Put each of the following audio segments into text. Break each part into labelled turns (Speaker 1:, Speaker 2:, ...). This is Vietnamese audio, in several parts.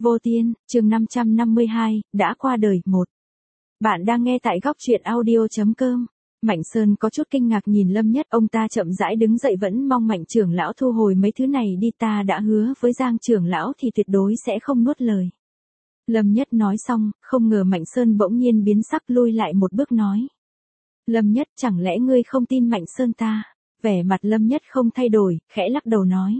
Speaker 1: Vô Tiên, chương 552, đã qua đời 1. Bạn đang nghe tại góc truyện audio.com. Mạnh Sơn có chút kinh ngạc nhìn Lâm Nhất, ông ta chậm rãi đứng dậy vẫn mong Mạnh trưởng lão thu hồi mấy thứ này đi, ta đã hứa với Giang trưởng lão thì tuyệt đối sẽ không nuốt lời. Lâm Nhất nói xong, không ngờ Mạnh Sơn bỗng nhiên biến sắc lui lại một bước nói. Lâm Nhất, chẳng lẽ ngươi không tin Mạnh Sơn ta? Vẻ mặt Lâm Nhất không thay đổi, khẽ lắc đầu nói.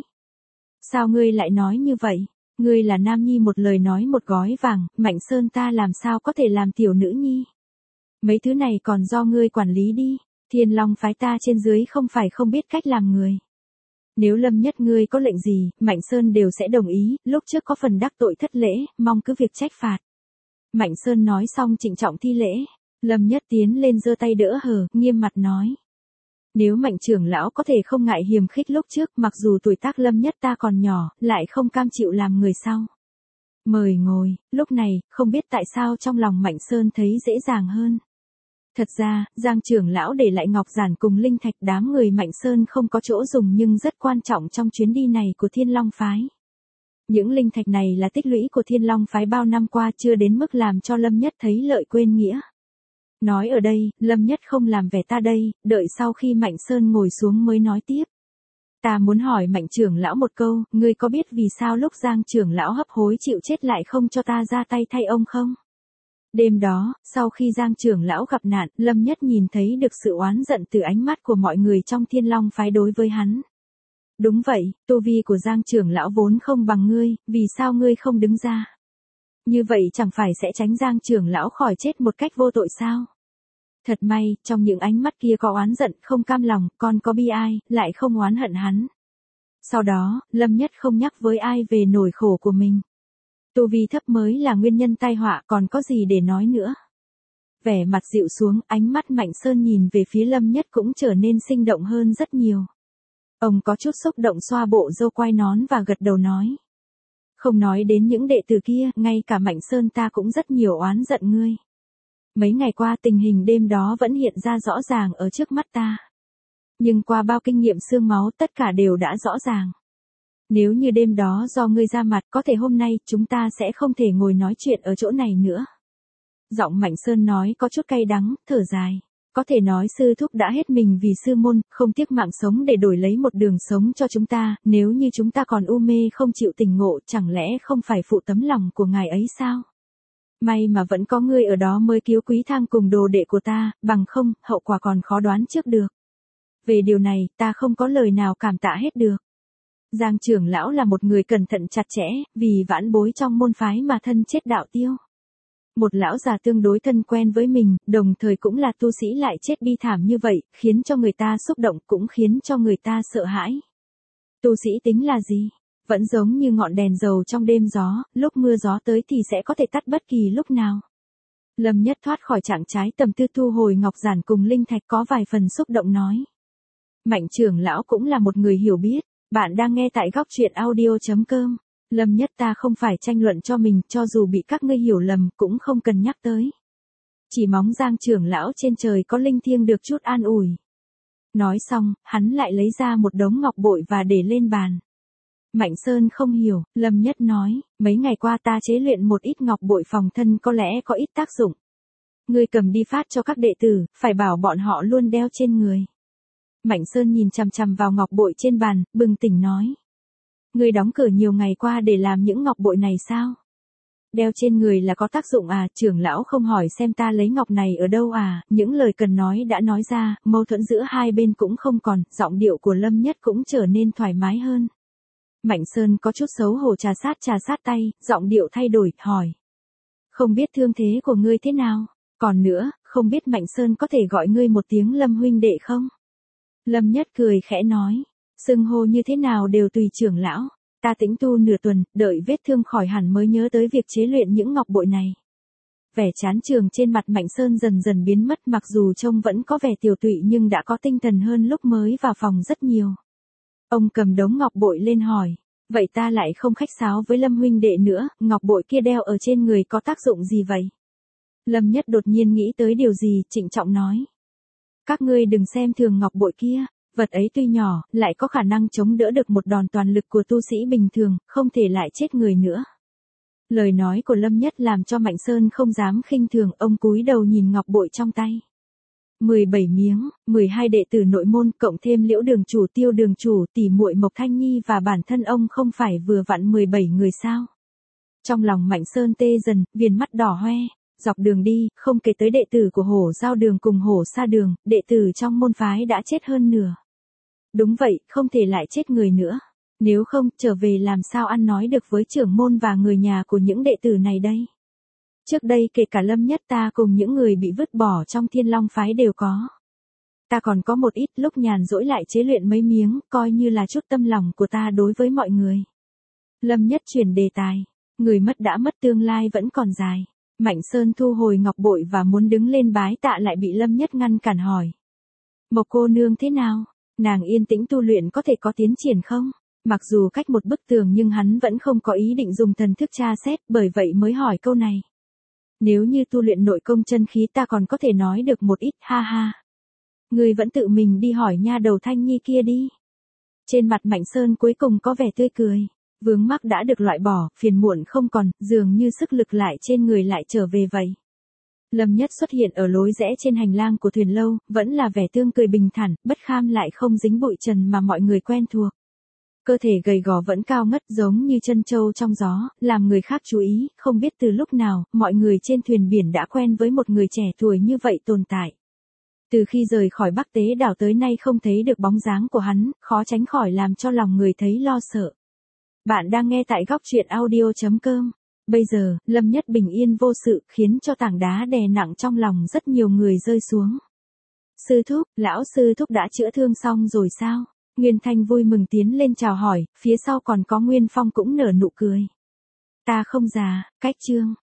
Speaker 1: Sao ngươi lại nói như vậy? Ngươi là nam nhi một lời nói một gói vàng, Mạnh Sơn ta làm sao có thể làm tiểu nữ nhi? Mấy thứ này còn do ngươi quản lý đi, Thiên Long phái ta trên dưới không phải không biết cách làm người. Nếu Lâm Nhất ngươi có lệnh gì, Mạnh Sơn đều sẽ đồng ý, lúc trước có phần đắc tội thất lễ, mong cứ việc trách phạt. Mạnh Sơn nói xong trịnh trọng thi lễ, Lâm Nhất tiến lên giơ tay đỡ hờ, nghiêm mặt nói. Nếu Mạnh trưởng lão có thể không ngại hiềm khích lúc trước, mặc dù tuổi tác Lâm Nhất ta còn nhỏ, lại không cam chịu làm người sau. Mời ngồi, lúc này, không biết tại sao trong lòng Mạnh Sơn thấy dễ dàng hơn. Thật ra, Giang trưởng lão để lại ngọc giản cùng linh thạch, đám người Mạnh Sơn không có chỗ dùng nhưng rất quan trọng trong chuyến đi này của Thiên Long phái. Những linh thạch này là tích lũy của Thiên Long phái bao năm qua, chưa đến mức làm cho Lâm Nhất thấy lợi quên nghĩa. Nói ở đây, Lâm Nhất không làm vẻ ta đây, đợi sau khi Mạnh Sơn ngồi xuống mới nói tiếp. Ta muốn hỏi Mạnh trưởng lão một câu, ngươi có biết vì sao lúc Giang trưởng lão hấp hối chịu chết lại không cho ta ra tay thay ông không? Đêm đó, sau khi Giang trưởng lão gặp nạn, Lâm Nhất nhìn thấy được sự oán giận từ ánh mắt của mọi người trong Thiên Long phái đối với hắn. Đúng vậy, tu vi của Giang trưởng lão vốn không bằng ngươi, vì sao ngươi không đứng ra? Như vậy chẳng phải sẽ tránh Giang trưởng lão khỏi chết một cách vô tội sao? Thật may, trong những ánh mắt kia có oán giận, không cam lòng, còn có bi ai, lại không oán hận hắn. Sau đó, Lâm Nhất không nhắc với ai về nỗi khổ của mình. Tu vi thấp mới là nguyên nhân tai họa, còn có gì để nói nữa. Vẻ mặt dịu xuống, ánh mắt Mạnh Sơn nhìn về phía Lâm Nhất cũng trở nên sinh động hơn rất nhiều. Ông có chút xúc động xoa bộ râu quai nón và gật đầu nói. Không nói đến những đệ tử kia, ngay cả Mạnh Sơn ta cũng rất nhiều oán giận ngươi. Mấy ngày qua tình hình đêm đó vẫn hiện ra rõ ràng ở trước mắt ta. Nhưng qua bao kinh nghiệm xương máu tất cả đều đã rõ ràng. Nếu như đêm đó do ngươi ra mặt, có thể hôm nay chúng ta sẽ không thể ngồi nói chuyện ở chỗ này nữa. Giọng Mạnh Sơn nói có chút cay đắng, thở dài. Có thể nói sư thúc đã hết mình vì sư môn, không tiếc mạng sống để đổi lấy một đường sống cho chúng ta, nếu như chúng ta còn u mê không chịu tỉnh ngộ, chẳng lẽ không phải phụ tấm lòng của ngài ấy sao? May mà vẫn có ngươi ở đó mới cứu Quý Thang cùng đồ đệ của ta, bằng không, hậu quả còn khó đoán trước được. Về điều này, ta không có lời nào cảm tạ hết được. Giang trưởng lão là một người cẩn thận chặt chẽ, vì vãn bối trong môn phái mà thân chết đạo tiêu. Một lão già tương đối thân quen với mình, đồng thời cũng là tu sĩ lại chết bi thảm như vậy, khiến cho người ta xúc động, cũng khiến cho người ta sợ hãi. Tu sĩ tính là gì? Vẫn giống như ngọn đèn dầu trong đêm gió, lúc mưa gió tới thì sẽ có thể tắt bất kỳ lúc nào. Lâm Nhất thoát khỏi trạng trái tầm tư, thu hồi ngọc giản cùng linh thạch, có vài phần xúc động nói. Mạnh trưởng lão cũng là một người hiểu biết, bạn đang nghe tại góc truyện audio.com. Lâm Nhất ta không phải tranh luận cho mình, cho dù bị các ngươi hiểu lầm cũng không cần nhắc tới. Chỉ mong Giang trưởng lão trên trời có linh thiêng được chút an ủi. Nói xong, hắn lại lấy ra một đống ngọc bội và để lên bàn. Mạnh Sơn không hiểu, Lâm Nhất nói, mấy ngày qua ta chế luyện một ít ngọc bội phòng thân có lẽ có ít tác dụng. Ngươi cầm đi phát cho các đệ tử, phải bảo bọn họ luôn đeo trên người. Mạnh Sơn nhìn chằm chằm vào ngọc bội trên bàn, bừng tỉnh nói. Ngươi đóng cửa nhiều ngày qua để làm những ngọc bội này sao? Đeo trên người là có tác dụng à? Trưởng lão không hỏi xem ta lấy ngọc này ở đâu à? Những lời cần nói đã nói ra, mâu thuẫn giữa hai bên cũng không còn, giọng điệu của Lâm Nhất cũng trở nên thoải mái hơn. Mạnh Sơn có chút xấu hổ trà sát tay, giọng điệu thay đổi, hỏi. Không biết thương thế của ngươi thế nào? Còn nữa, không biết Mạnh Sơn có thể gọi ngươi một tiếng Lâm huynh đệ không? Lâm Nhất cười khẽ nói. Xưng hô như thế nào đều tùy trưởng lão. Ta tĩnh tu nửa tuần, đợi vết thương khỏi hẳn mới nhớ tới việc chế luyện những ngọc bội này. Vẻ chán chường trên mặt Mạnh Sơn dần dần biến mất, mặc dù trông vẫn có vẻ tiều tụy nhưng đã có tinh thần hơn lúc mới vào phòng rất nhiều. Ông cầm đống ngọc bội lên hỏi. Vậy ta lại không khách sáo với Lâm huynh đệ nữa, ngọc bội kia đeo ở trên người có tác dụng gì vậy? Lâm Nhất đột nhiên nghĩ tới điều gì, trịnh trọng nói. Các ngươi đừng xem thường ngọc bội kia, vật ấy tuy nhỏ, lại có khả năng chống đỡ được một đòn toàn lực của tu sĩ bình thường, không thể lại chết người nữa. Lời nói của Lâm Nhất làm cho Mạnh Sơn không dám khinh thường, ông cúi đầu nhìn ngọc bội trong tay. 17 miếng, 12 đệ tử nội môn, cộng thêm Liễu đường chủ, Tiêu đường chủ, tỷ muội Mộc Thanh Nhi và bản thân ông không phải vừa vặn 17 người sao? Trong lòng Mạnh Sơn tê dần, viền mắt đỏ hoe. Dọc đường đi, không kể tới đệ tử của Hổ Giao đường cùng Hổ Sa đường, đệ tử trong môn phái đã chết hơn nửa. Đúng vậy, không thể lại chết người nữa. Nếu không, trở về làm sao ăn nói được với trưởng môn và người nhà của những đệ tử này đây? Trước đây kể cả Lâm Nhất ta cùng những người bị vứt bỏ trong Thiên Long phái đều có. Ta còn có một ít, lúc nhàn rỗi lại chế luyện mấy miếng, coi như là chút tâm lòng của ta đối với mọi người. Lâm Nhất chuyển đề tài. Người mất đã mất, tương lai vẫn còn dài. Mạnh Sơn thu hồi ngọc bội và muốn đứng lên bái tạ lại bị Lâm Nhất ngăn cản hỏi. Mộc cô nương thế nào? Nàng yên tĩnh tu luyện có thể có tiến triển không? Mặc dù cách một bức tường nhưng hắn vẫn không có ý định dùng thần thức tra xét, bởi vậy mới hỏi câu này. Nếu như tu luyện nội công chân khí ta còn có thể nói được một ít, ha ha. Ngươi vẫn tự mình đi hỏi nha đầu Thanh Nhi kia đi. Trên mặt Mạnh Sơn cuối cùng có vẻ tươi cười. Vướng mắc đã được loại bỏ, phiền muộn không còn, dường như sức lực lại trên người lại trở về vậy. Lâm Nhất xuất hiện ở lối rẽ trên hành lang của thuyền lâu, vẫn là vẻ tươi cười bình thản, bất kham lại không dính bụi trần mà mọi người quen thuộc. Cơ thể gầy gò vẫn cao ngất giống như chân trâu trong gió, làm người khác chú ý, không biết từ lúc nào, mọi người trên thuyền biển đã quen với một người trẻ tuổi như vậy tồn tại. Từ khi rời khỏi Bắc Tế đảo tới nay không thấy được bóng dáng của hắn, khó tránh khỏi làm cho lòng người thấy lo sợ. Bạn đang nghe tại góc truyện audio.com. Bây giờ, Lâm Nhất bình yên vô sự, khiến cho tảng đá đè nặng trong lòng rất nhiều người rơi xuống. Sư thúc, lão sư thúc đã chữa thương xong rồi sao? Nguyên Thanh vui mừng tiến lên chào hỏi, phía sau còn có Nguyên Phong cũng nở nụ cười. Ta không già, cách chương.